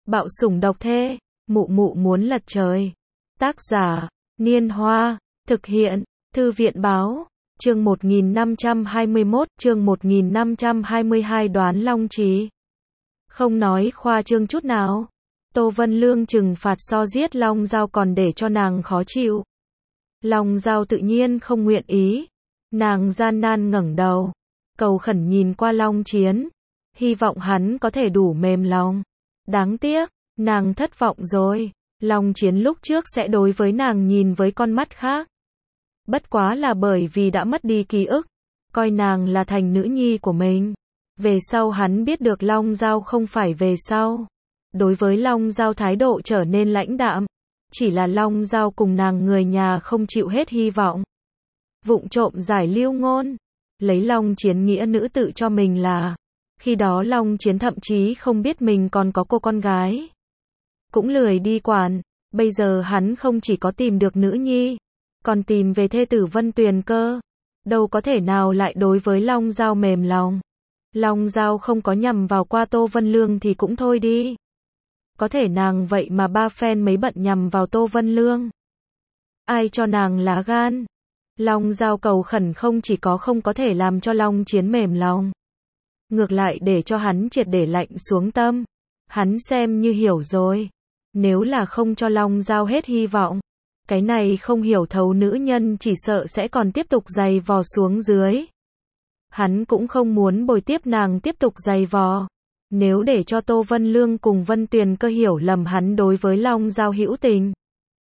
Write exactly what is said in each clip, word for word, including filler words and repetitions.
Bạo sủng độc thê, mụ mụ muốn lật trời. Tác giả, Niên Hoa, thực hiện, Thư viện Báo, chương một nghìn năm trăm hai mươi mốt, chương một nghìn năm trăm hai mươi hai đoán long trí. Không nói khoa trương chút nào. Tô Vân Lương trừng phạt so giết Long Giao còn để cho nàng khó chịu. Long Giao tự nhiên không nguyện ý. Nàng gian nan ngẩng đầu, cầu khẩn nhìn qua Long Chiến, hy vọng hắn có thể đủ mềm lòng. Đáng tiếc, nàng thất vọng rồi. Long Chiến lúc trước sẽ đối với nàng nhìn với con mắt khác. Bất quá là bởi vì đã mất đi ký ức, coi nàng là thành nữ nhi của mình. Về sau hắn biết được Long Giao không phải về sau. Đối với Long Giao thái độ trở nên lãnh đạm. Chỉ là Long Giao cùng nàng người nhà không chịu hết hy vọng. Vụng trộm giải lưu ngôn. Lấy Long Chiến nghĩa nữ tự cho mình là. Khi đó Long Chiến thậm chí không biết mình còn có cô con gái. Cũng lười đi quản. Bây giờ hắn không chỉ có tìm được nữ nhi, còn tìm về thê tử Vân Tuyền cơ. Đâu có thể nào lại đối với Long Giao mềm lòng. Long Giao không có nhằm vào qua Tô Vân Lương thì cũng thôi đi. Có thể nàng vậy mà ba phen mấy bận nhằm vào Tô Vân Lương. Ai cho nàng lá gan? Long Giao cầu khẩn không chỉ có không có thể làm cho Long Chiến mềm lòng. Ngược lại để cho hắn triệt để lạnh xuống tâm. Hắn xem như hiểu rồi. Nếu là không cho Long Giao hết hy vọng, cái này không hiểu thấu nữ nhân chỉ sợ sẽ còn tiếp tục giày vò xuống dưới. Hắn cũng không muốn bồi tiếp nàng tiếp tục giày vò. Nếu để cho Tô Vân Lương cùng Vân Tuyền cơ hiểu lầm hắn đối với Long Giao hữu tình,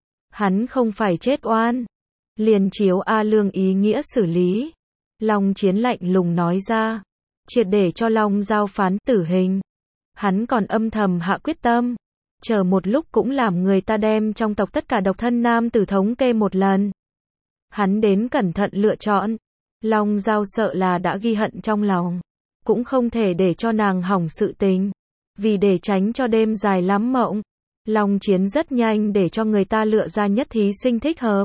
hắn không phải chết oan. Liền chiếu A Lương ý nghĩa xử lý. Long Chiến lạnh lùng nói ra, triệt để cho Long Giao phán tử hình. Hắn còn âm thầm hạ quyết tâm, chờ một lúc cũng làm người ta đem trong tộc tất cả độc thân nam tử thống kê một lần. Hắn đến cẩn thận lựa chọn. Long Giao sợ là đã ghi hận trong lòng, cũng không thể để cho nàng hỏng sự tình. Vì để tránh cho đêm dài lắm mộng, Long Chiến rất nhanh để cho người ta lựa ra nhất thí sinh thích hợp,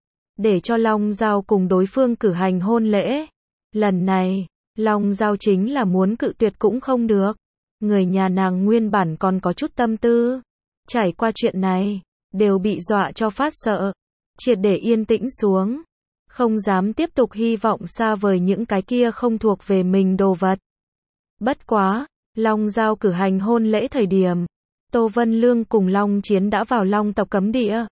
để cho Long Giao cùng đối phương cử hành hôn lễ. Lần này, Long Giao chính là muốn cự tuyệt cũng không được. Người nhà nàng nguyên bản còn có chút tâm tư, trải qua chuyện này, đều bị dọa cho phát sợ, triệt để yên tĩnh xuống, không dám tiếp tục hy vọng xa vời những cái kia không thuộc về mình đồ vật. Bất quá, Long Giao cử hành hôn lễ thời điểm, Tô Vân Lương cùng Long Chiến đã vào Long tộc cấm địa.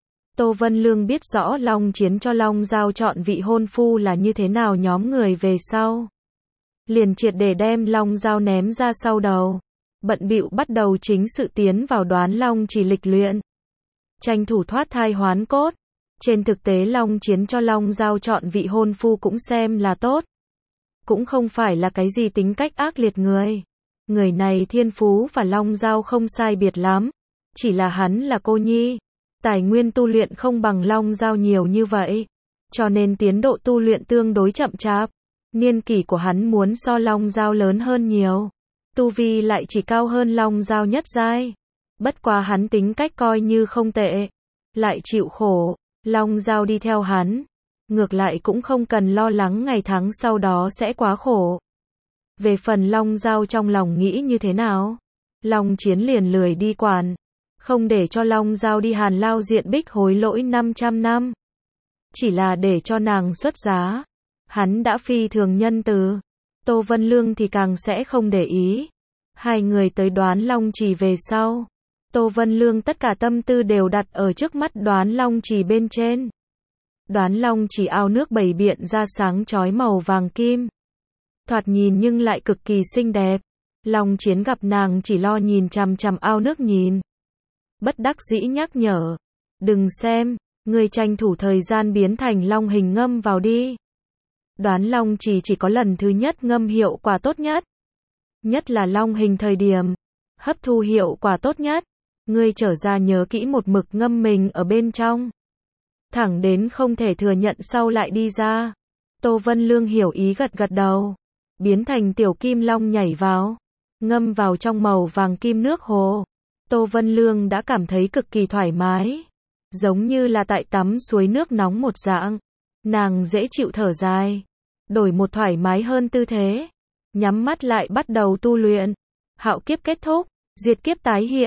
Tô Vân Lương biết rõ Long Chiến cho Long Giao chọn vị hôn phu là như thế nào nhóm người về sau. Liền triệt để đem Long Giao ném ra sau đầu. Bận bịu bắt đầu chính sự tiến vào đoán long chỉ lịch luyện. Tranh thủ thoát thai hoán cốt. Trên thực tế Long Chiến cho Long Giao chọn vị hôn phu cũng xem là tốt. Cũng không phải là cái gì tính cách ác liệt người. Người này thiên phú và Long Giao không sai biệt lắm. Chỉ là hắn là cô nhi. Tài nguyên tu luyện không bằng Long Giao nhiều như vậy. Cho nên tiến độ tu luyện tương đối chậm chạp. Niên kỷ của hắn muốn so Long Giao lớn hơn nhiều. Tu vi lại chỉ cao hơn Long Giao nhất giai. Bất quá hắn tính cách coi như không tệ. Lại chịu khổ. Long Giao đi theo hắn. Ngược lại cũng không cần lo lắng ngày tháng sau đó sẽ quá khổ. Về phần Long Giao trong lòng nghĩ như thế nào, Long Chiến liền lười đi quản. Không để cho Long Giao đi Hàn Lao diện bích hối lỗi năm trăm năm. Chỉ là để cho nàng xuất giá. Hắn đã phi thường nhân từ. Tô Vân Lương thì càng sẽ không để ý. Hai người tới đoán long trì về sau. Tô Vân Lương tất cả tâm tư đều đặt ở trước mắt đoán long trì bên trên. Đoán long trì ao nước bày biện ra sáng chói màu vàng kim. Thoạt nhìn nhưng lại cực kỳ xinh đẹp. Long Chiến gặp nàng chỉ lo nhìn chằm chằm ao nước nhìn. Bất đắc dĩ nhắc nhở. Đừng xem, người tranh thủ thời gian biến thành long hình ngâm vào đi. Đoán long chỉ chỉ có lần thứ nhất ngâm hiệu quả tốt nhất. Nhất là long hình thời điểm. Hấp thu hiệu quả tốt nhất. Ngươi trở ra nhớ kỹ một mực ngâm mình ở bên trong. Thẳng đến không thể thừa nhận sau lại đi ra. Tô Vân Lương hiểu ý gật gật đầu. Biến thành tiểu kim long nhảy vào. Ngâm vào trong màu vàng kim nước hồ. Tô Vân Lương đã cảm thấy cực kỳ thoải mái. Giống như là tại tắm suối nước nóng một dạng. Nàng dễ chịu thở dài. Đổi một thoải mái hơn tư thế. Nhắm mắt lại bắt đầu tu luyện. Hạo kiếp kết thúc. Diệt kiếp tái hiện.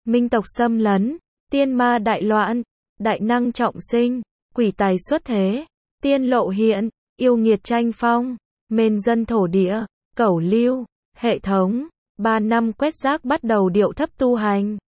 minh tộc xâm lấn, tiên ma đại loạn, đại năng trọng sinh, quỷ tài xuất thế, tiên lộ hiện, yêu nghiệt tranh phong, mên dân thổ địa, cẩu lưu, hệ thống, ba năm quét rác bắt đầu điệu thấp tu hành.